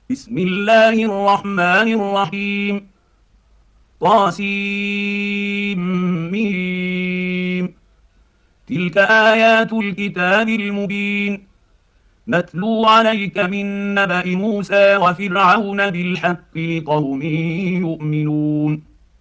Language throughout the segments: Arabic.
بسم الله الرحمن الرحيم. طاسيم. تلك آيات الكتاب المبين، نتلو عليك من نبأ موسى وفرعون بالحق لقوم يؤمنون.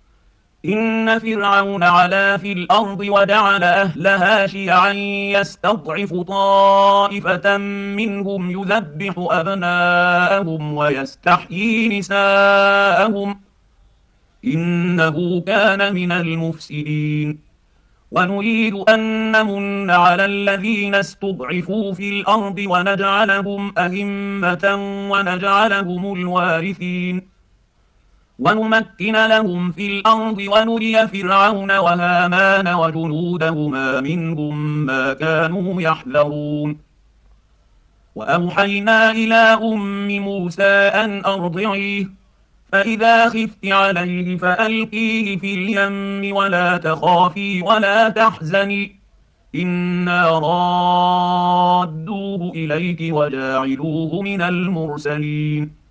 إن فرعون علا في الأرض وجعل أهلها شيعا يستضعف طائفة منهم يذبح أبناءهم ويستحيي نساءهم، إنه كان من المفسدين. ونريد أن نمن على الذين استضعفوا في الأرض ونجعلهم أئمة ونجعلهم الوارثين، ونمكن لهم في الأرض ونري فرعون وهامان وجنودهما منهم ما كانوا يحذرون. وأوحينا إلى أم موسى أن أرضعيه، فإذا خفت عليه فألقيه في اليم ولا تخافي ولا تحزني، إنا رادوه إليك وجاعلوه من المرسلين.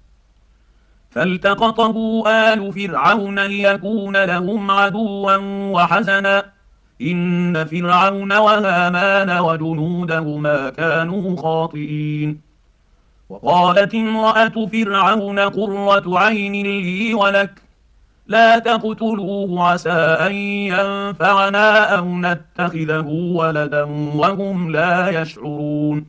فالتقطه آل فرعون ليكون لهم عدوا وحزنا، إن فرعون وهامان وجنودهما كانوا خاطئين. وقالت امرأة فرعون قرة عين لي ولك، لا تقتلوه عسى أن ينفعنا أو نتخذه ولدا وهم لا يشعرون.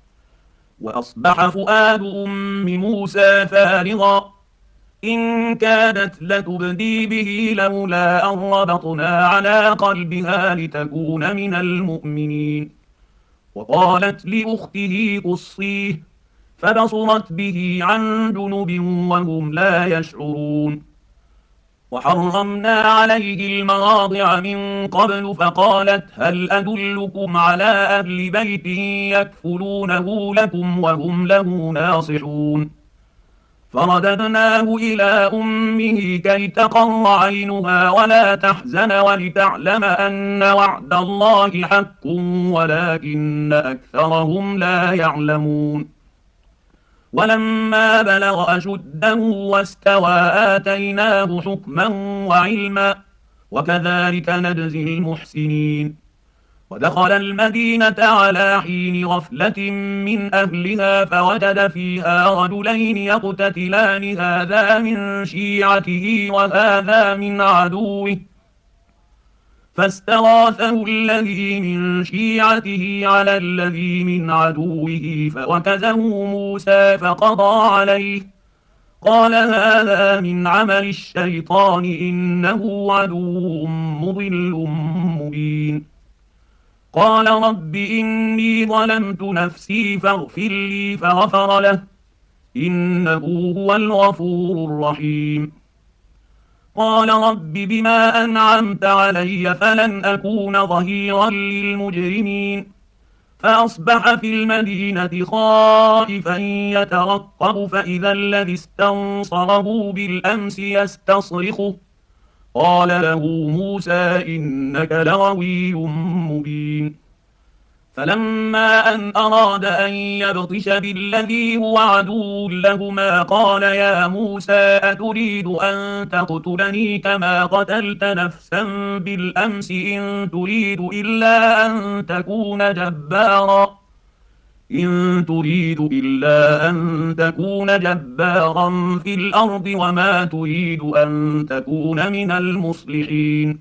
وأصبح فؤاد أم موسى فارغا، إن كادت لتبدي به لولا أن ربطنا على قلبها لتكون من المؤمنين. وقالت لأخته قصيه، فبصرت به عن جنب وهم لا يشعرون. وحرمنا عليه المراضع من قبل فقالت هل أدلكم على أهل بيت يكفلونه لكم وهم له ناصحون. فرددناه إلى أمه كي تقر عينها ولا تحزن ولتعلم أن وعد الله حق ولكن أكثرهم لا يعلمون. ولما بلغ أشده واستوى آتيناه حكما وعلما، وكذلك نجزي المحسنين. ودخل المدينة على حين غفلة من أهلها فوجد فيها رجلين يقتتلان، هذا من شيعته وهذا من عدوه، فاستغاثه الذي من شيعته على الذي من عدوه فوكزه موسى فقضى عليه، قال هذا من عمل الشيطان إنه عدو مضل مبين. قال رب إني ظلمت نفسي فاغفر لي فغفر له، إنه هو الغفور الرحيم. قال رب بما أنعمت علي فلن أكون ظهيرا للمجرمين. فأصبح في المدينة خائفا يترقب فإذا الذي استنصره بالأمس يستصرخه، قال له موسى إنك لغوي مبين. فلما أن أراد أن يبطش بالذي هو عدو لهما قال يا موسى أتريد أن تقتلني كما قتلت نفسا بالأمس إن تريد إلا أن تكون جبارا في الأرض وما تريد أن تكون من المصلحين.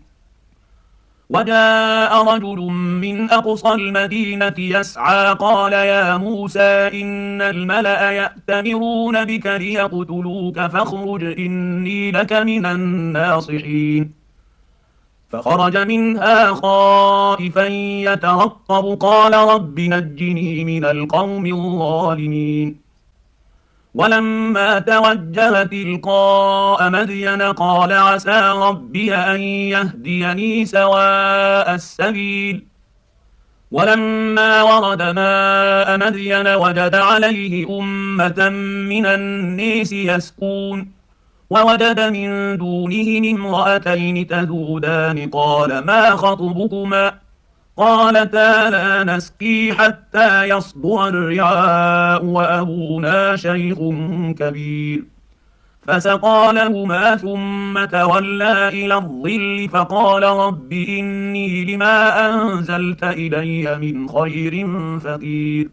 وجاء رجل من أقصى المدينة يسعى قال يا موسى إن الملأ يأتمرون بك ليقتلوك فاخرج إني لك من الناصحين. فخرج منها خائفا يترقب قال رب نجني من القوم الظالمين. ولما توجه تلقاء مدين قال عسى ربي أن يهديني سواء السبيل. ولما ورد ماء مدين وجد عليه أمة من الناس يسقون، ووجد من دونهم امرأتين تذودان قال ما خطبكما قالتا لا نسقي حتى يصدر الرعاء وأبونا شيخ كبير. فسقى لهما ثم تولى إلى الظل فقال رب إني لما أنزلت إلي من خير فقير.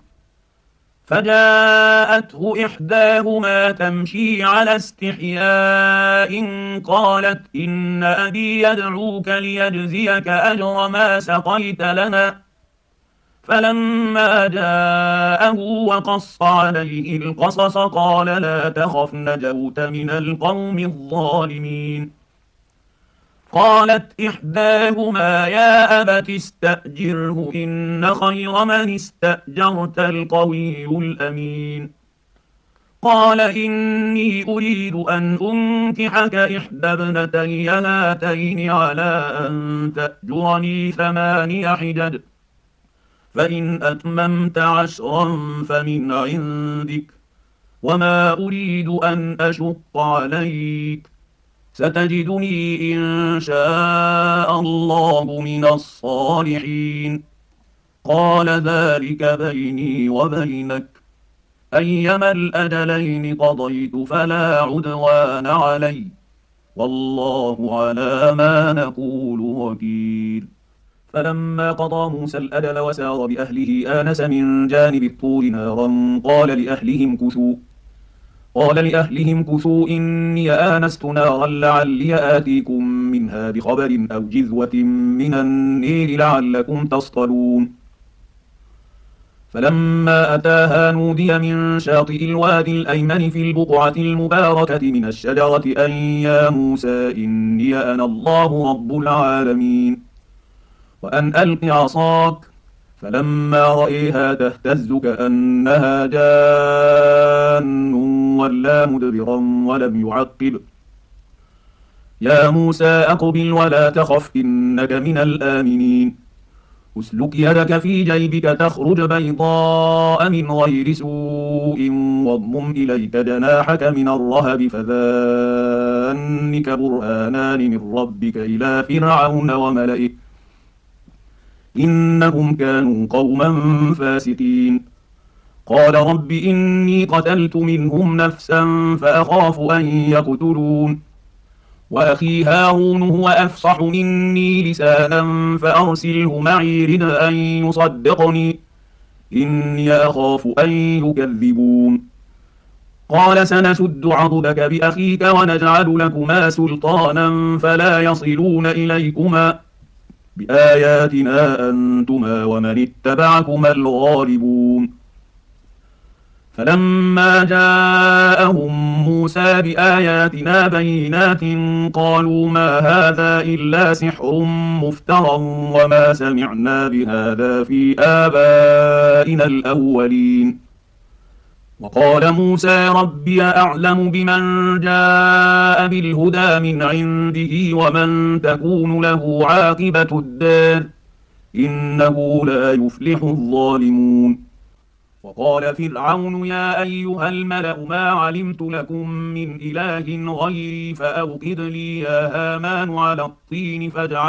فجاءته إحداهما تمشي على استحياء قالت إن أبي يدعوك ليجزيك أجر ما سقيت لنا. فلما جاءه وقص عليه القصص قال لا تخف نجوت من القوم الظالمين. قالت إحداهما يا أبت استأجره إن خير من استأجرت القوي الأمين. قال إني أريد أن أنكحك إحدى ابنتي هاتين على أن تأجرني 8 حجج فإن أتممت 10 فمن عندك وما أريد أن أشق عليك ستجدني إن شاء الله من الصالحين. قال ذلك بيني وبينك أيما الأجلين قضيت فلا عدوان علي والله على ما نقول وكيل. فلما قضى موسى الأجل وسار بأهله آنس من جانب الطور نارا قال لأهلهم كثوا إني آنست نارا لعلي آتيكم منها بخبر أو جذوة من النير لعلكم تصطلون. فلما أتاها نودي من شاطئ الوادي الأيمن في البقعة المباركة من الشجرة أن يا موسى إني أنا الله رب العالمين وأن ألق عصاك. فلما رأيها تهتز كأنها جان ولا مدبرا ولم يعقب. يا موسى أقبل ولا تخف إنك من الآمنين. اسلك يدك في جيبك تخرج بيضاء من غير سوء واضمم إليك جناحك من الرهب فذانك برهانان من ربك إلى فرعون وملئه إنهم كانوا قوما فاسقين. قال رب إني قتلت منهم نفسا فأخاف أن يقتلون وأخي هارون هو أفصح مني لسانا فأرسله معي رد أن يصدقني إني أخاف أن يكذبون. قال سنشد عضدك بأخيك ونجعل لكما سلطانا فلا يصلون إليكما بآياتنا أنتما ومن اتبعكما الغالبون. فلما جاءهم موسى بآياتنا بينات قالوا ما هذا إلا سحر مفترى وما سمعنا بهذا في آبائنا الأولين. وقال موسى ربي أعلم بمن جاء بالهدى من عنده ومن تكون له عاقبة الدار إنه لا يفلح الظالمون. وقال فرعون يا أيها الملأ ما علمت لكم من إله غيري فأوقد لي يا هامان على الطين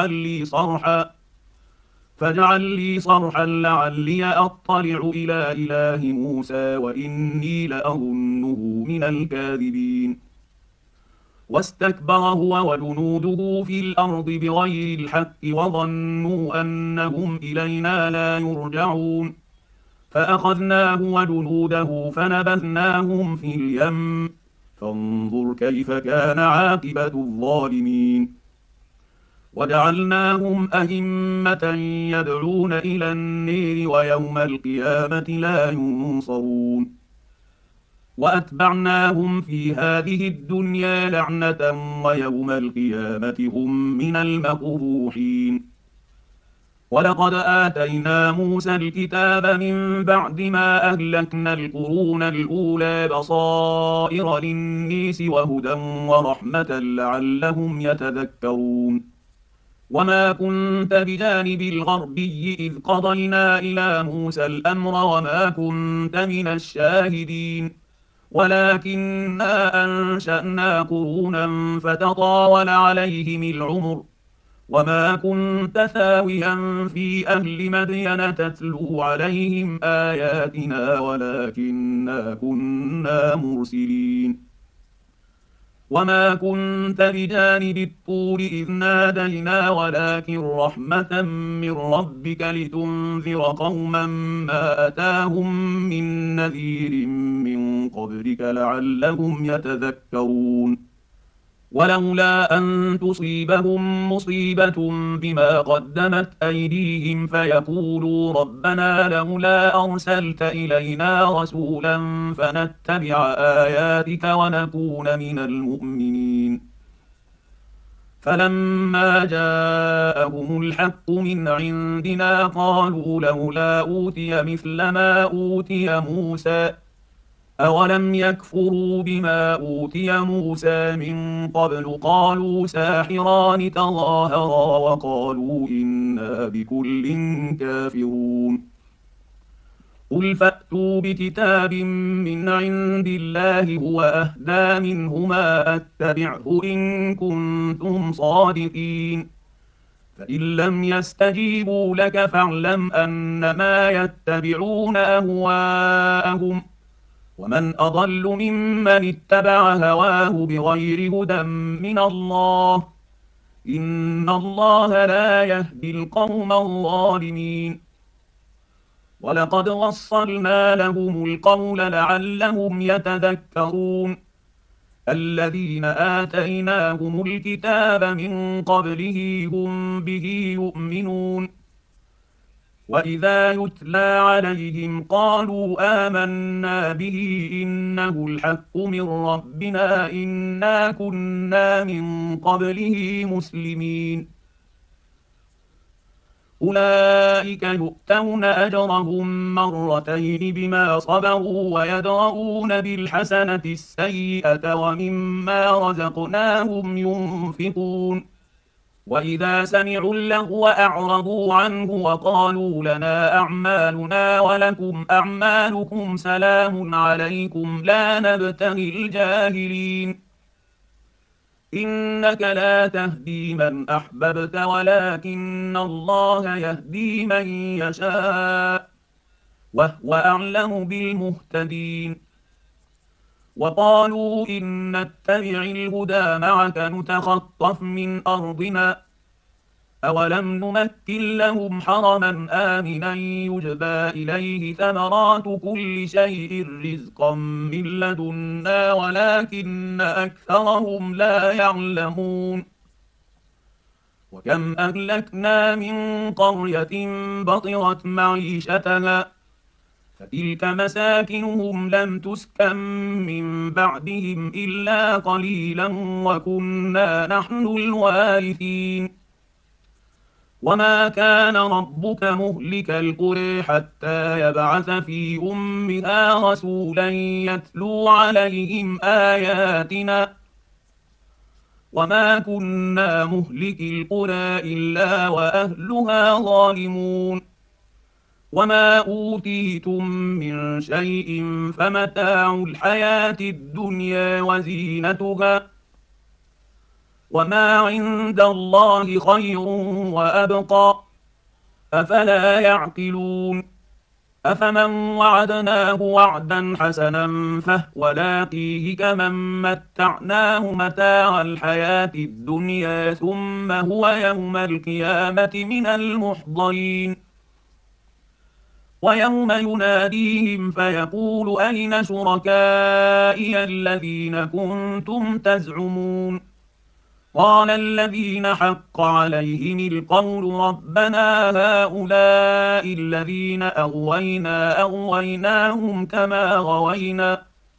فاجعل لي صرحا لعلي أطلع إلى إله موسى وإني لأظنه من الكاذبين. واستكبر هو وجنوده في الأرض بغير الحق وظنوا أنهم إلينا لا يرجعون فأخذناه وجنوده فنبذناهم في اليم فانظر كيف كان عاقبة الظالمين. وجعلناهم أئمة يدعون إلى النير ويوم القيامة لا ينصرون. وأتبعناهم في هذه الدنيا لعنة ويوم القيامة هم من المقبوحين. ولقد آتينا موسى الكتاب من بعد ما أهلكنا القرون الأولى بصائر للناس وهدى ورحمة لعلهم يتذكرون. وما كنت بجانب الغربي إذ قضينا إلى موسى الأمر وما كنت من الشاهدين ولكننا أنشأنا قرونا فتطاول عليهم العمر وما كنت ثاويا في أهل مدين تتلو عليهم آياتنا ولكنا كنا مرسلين. وما كنت بجانب الطور إذ نادينا ولكن رحمة من ربك لتنذر قوما ما أتاهم من نذير من قبلك لعلهم يتذكرون. ولولا أن تصيبهم مصيبة بما قدمت أيديهم فيقولوا ربنا لولا أرسلت إلينا رسولا فنتبع آياتك ونكون من المؤمنين. فلما جاءهم الحق من عندنا قالوا لولا أوتي مثل ما أوتي موسى أولم يكفروا بما أوتي موسى من قبل قالوا ساحران تظاهرا وقالوا إنا بكل كافرون. قل فأتوا بكتاب من عند الله هو أهدى منهما أتبعه إن كنتم صادقين. فإن لم يستجيبوا لك فاعلم أنما يتبعون أهواءهم ومن أضل ممن اتبع هواه بغير هدى من الله إن الله لا يهدي القوم الظالمين. ولقد وصلنا لهم القول لعلهم يتذكرون. الذين آتيناهم الكتاب من قبله هم به يؤمنون. وإذا يتلى عليهم قالوا آمنا به إنه الحق من ربنا إنا كنا من قبله مسلمين. أولئك يؤتون أجرهم مرتين بما صبروا ويدرؤون بالحسنة السيئة ومما رزقناهم ينفقون. وإذا سمعوا اللغو أعرضوا عنه وقالوا لنا أعمالنا ولكم أعمالكم سلام عليكم لا نبتغي الجاهلين. إنك لا تهدي من أحببت ولكن الله يهدي من يشاء وهو أعلم بالمهتدين. وقالوا إن نتبع الهدى معك نتخطف من أرضنا أولم نمكن لهم حرما آمنا يجبى إليه ثمرات كل شيء رزقا من لدنا ولكن أكثرهم لا يعلمون. وكم أهلكنا من قرية بطرت معيشتها فتلك مساكنهم لم تسكن من بعدهم إلا قليلا وكنا نحن الوارثين. وما كان ربك مهلك القرى حتى يبعث في أمها رسولا يتلو عليهم آياتنا وما كنا مهلك القرى إلا وأهلها ظالمون. وما أوتيتم من شيء فمتاع الحياة الدنيا وزينتها وما عند الله خير وأبقى أفلا يعقلون. أفمن وعدناه وعدا حسنا فهو لاقيه كمن متعناه متاع الحياة الدنيا ثم هو يوم القيامة من المحضرين. ويوم يناديهم فيقول أين شركائي الذين كنتم تزعمون قال الذين حق عليهم القول ربنا هؤلاء الذين أغويناهم كما غوينا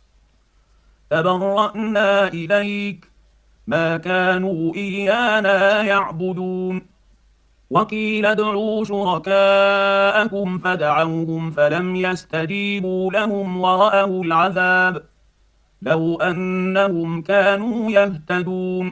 تبرأنا إليك ما كانوا إيانا يعبدون. وقيل ادعوا شركاءكم فدعوهم فلم يستجيبوا لهم ورأوا العذاب لو أنهم كانوا يهتدون.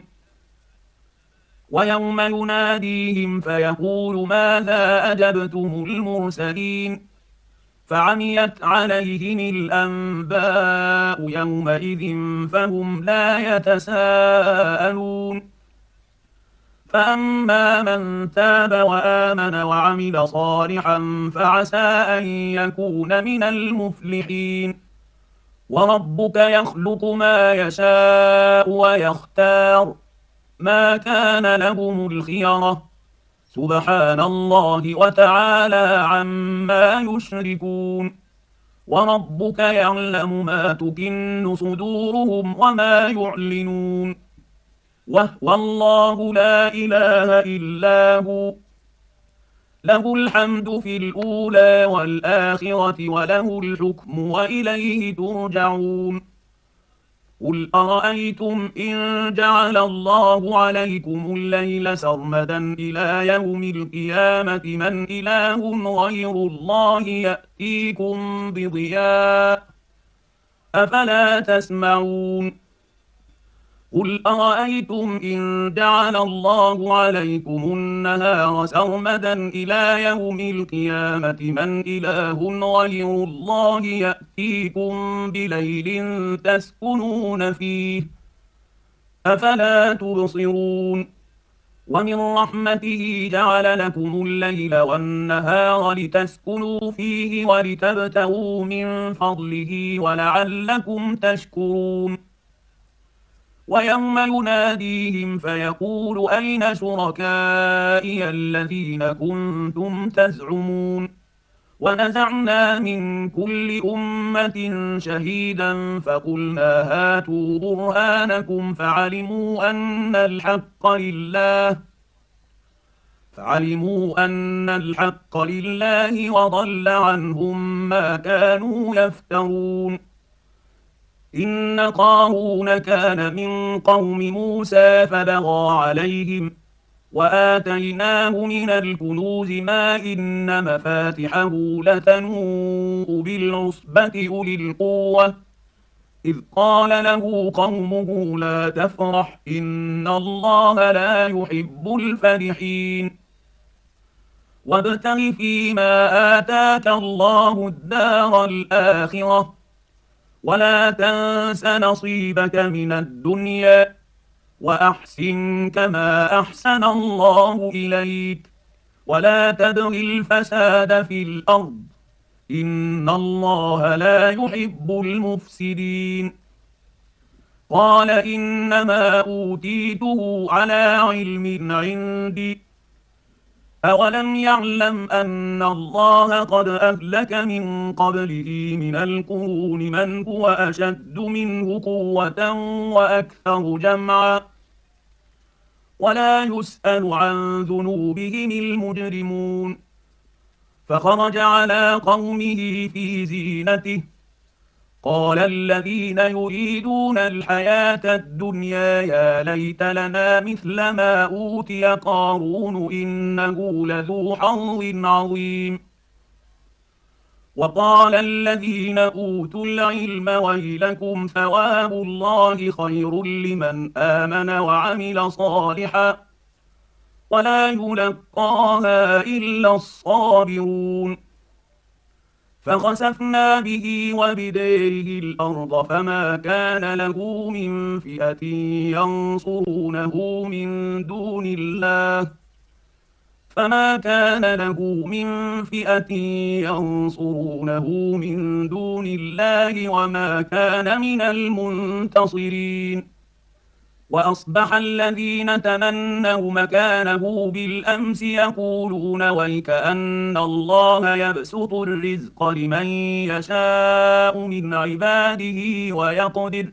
ويوم يناديهم فيقول ماذا أجبتم المرسلين فعميت عليهم الأنباء يومئذ فهم لا يتساءلون. فأما من تاب وآمن وعمل صالحا فعسى أن يكون من المفلحين. وربك يخلق ما يشاء ويختار، ما كان لهم الخيرة، سبحان الله وتعالى عما يشركون. وربك يعلم ما تكن صدورهم وما يعلنون، وهو الله لا إله إلا هو، له الحمد في الأولى والآخرة وله الحكم وإليه ترجعون. قل أرأيتم إن جعل الله عليكم الليل سرمدا إلى يوم القيامة من إله غير الله يأتيكم بضياء، أفلا تسمعون. قل أرأيتم إن جعل الله عليكم النهار سرمدا إلى يوم القيامة من إله غير الله يأتيكم بليل تسكنون فيه، أفلا تبصرون. ومن رحمته جعل لكم الليل والنهار لتسكنوا فيه ولتبتغوا من فضله ولعلكم تشكرون. ويوم يناديهم فيقول أين شركائي الذين كنتم تزعمون، ونزعنا من كل أمة شهيدا فقلنا هاتوا برهانكم فعلموا أن الحق لله وضل عنهم ما كانوا يفترون. إن قارون كان من قوم موسى فبغى عليهم وآتيناه من الكنوز ما إن مفاتحه لتنوء بالعصبة أولي القوة إذ قال له قومه لا تفرح إن الله لا يحب الفرحين. وابتغ فيما آتاك الله الدار الآخرة ولا تنس نصيبك من الدنيا وأحسن كما أحسن الله إليك ولا تبغ الفساد في الأرض إن الله لا يحب المفسدين. قال إنما أوتيته على علم عندي أولم يعلم أن الله قد أهلك من قبله من القرون من هو أشد منه قوة وأكثر جمعا ولا يسأل عن ذنوبهم المجرمون. فخرج على قومه في زينته قال الذين يريدون الحياة الدنيا يا ليت لنا مثل ما أوتي قارون إنه لذو حظ عظيم. وقال الذين أوتوا العلم ويلكم ثواب الله خير لمن آمن وعمل صالحا ولا يلقاها إلا الصابرون. فخسفنا به وبداره الأرض فما كان له من فئة ينصرونه من دون الله وما كان من المنتصرين. وأصبح الذين تمنوا مكانه بالأمس يقولون ويكأن الله يبسط الرزق لمن يشاء من عباده ويقدر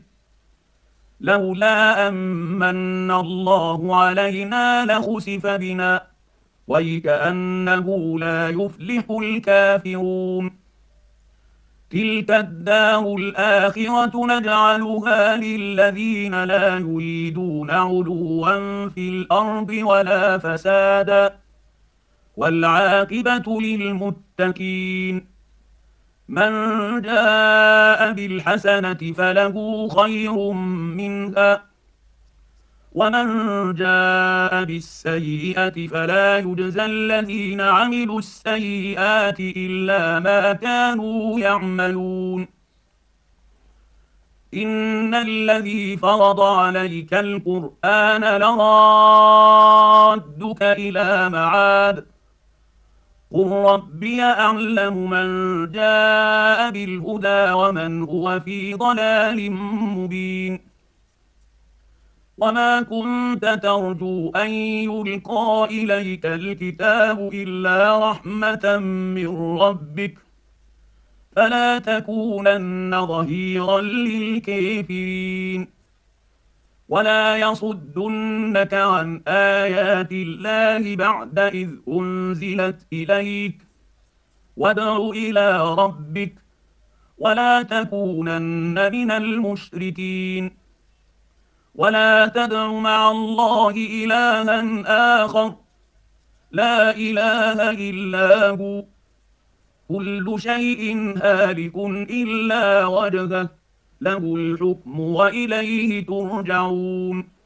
لولا أمن الله علينا لخسف بنا ويكأنه لا يفلح الكافرون. تلك الدار الآخرة نجعلها للذين لا يريدون علوا في الأرض ولا فسادا والعاقبة للمتقين. من جاء بالحسنة فله خير منها ومن جاء بالسيئة فلا يجزى الذين عملوا السيئات إلا ما كانوا يعملون. إن الذي فرض عليك القرآن لرادك إلى معاد قل ربي أعلم من جاء بالهدى ومن هو في ضلال مبين وما كنت ترجو أن يلقى إليك الكتاب إلا رحمة من ربك فلا تكونن ظهيرا للكافرين ولا يصدنك عن آيات الله بعد إذ أنزلت إليك وادع إلى ربك ولا تكونن من المشركين ولا تدع مع الله إلها آخر لا إله إلا هو كل شيء هالك إلا وجهه له الحكم وإليه ترجعون